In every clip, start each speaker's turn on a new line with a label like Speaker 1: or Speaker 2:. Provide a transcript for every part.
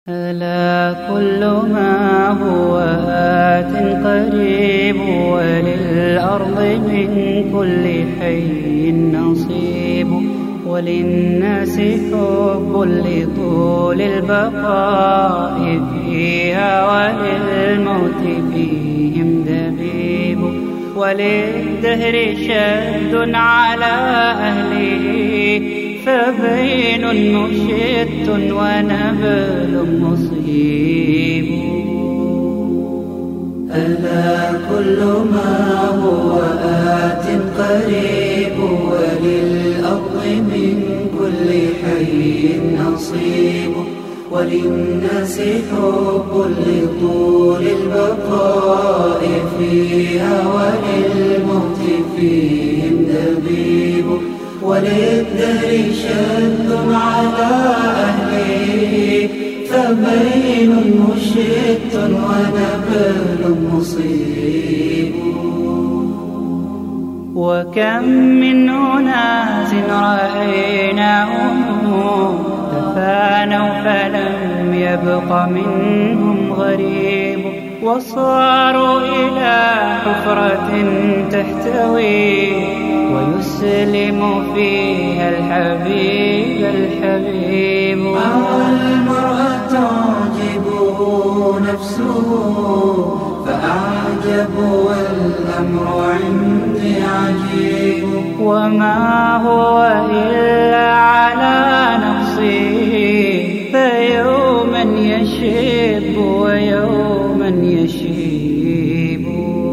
Speaker 1: ألا كل ما هو آت قريب، وللأرض من كل حي نصيب، وللناس حب لطول البقاء فيها، وللموت فيهم دبيب، وللدهر شد على أهله، فبين مشت ونبل مصيب.
Speaker 2: ألا كل ما هو آت قريب، وللأرض من كل حي نصيب، وللناس حب لطول البقاء فيها، وللموت فيهم دبيب، وللدهر شد على أهله، فبين مشت ونبل مصيب.
Speaker 1: وكم من أناس رأيناهم تفانوا فلم يبق منهم غريب، وصاروا إلى حفرة تحتوي، ويسلم فيها الحبيب الحبيب.
Speaker 2: المرأة تعجبه نفسه فأعجب، والأمر عندي عجيب،
Speaker 1: وما هو إلا على نفسه، فيوما يشيب ويوما يشيب.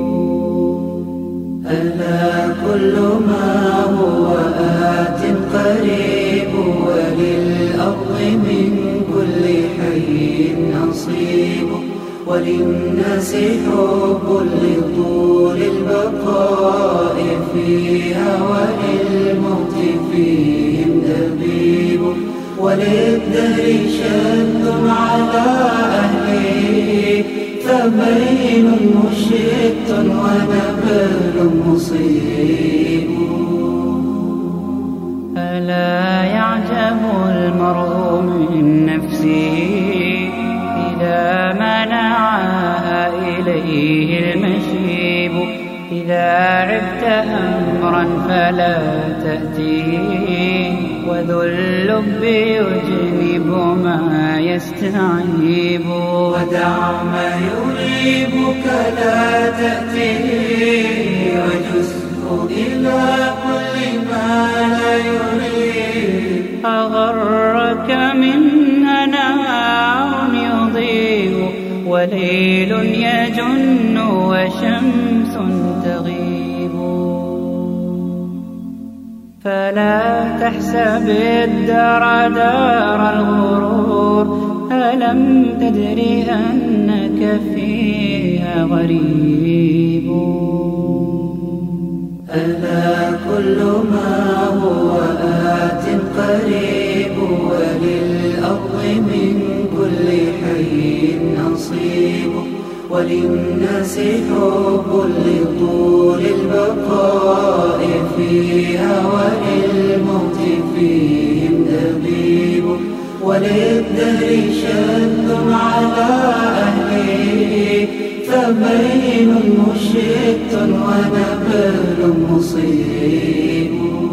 Speaker 2: ألا كل ما هو آت قريب، وللأرض من كل حي نصيب، وللناس حب لطول البقاء فيها، وللموت فيهم دبيب، وللدهر شد على أهله، فبين مشت ونبل مصيب.
Speaker 1: ألا يعجب المرء من نفسه إذا منعها إليه المشيب، إذا عبت أمرا فلا تأتيه، وذو اللب يجنب ما يستعيب.
Speaker 2: ودع ما يريبك لا تأتيه، وجزه إلى كل ما لا يريب.
Speaker 1: أغرك منها نهار يضيء، وليل يجن وشمس تغيب، فلا تحسب الدار دار الغرور، ألم تدر أنك فيها غريب.
Speaker 2: ألا كل ما هو آت قريب، وللأرض من كل حي نصيب، وللناس حب لطول البقاء فيها، وللموت فيهم دبيب، وللدهر شد على أهله، فبين مشت ونبل مصيب.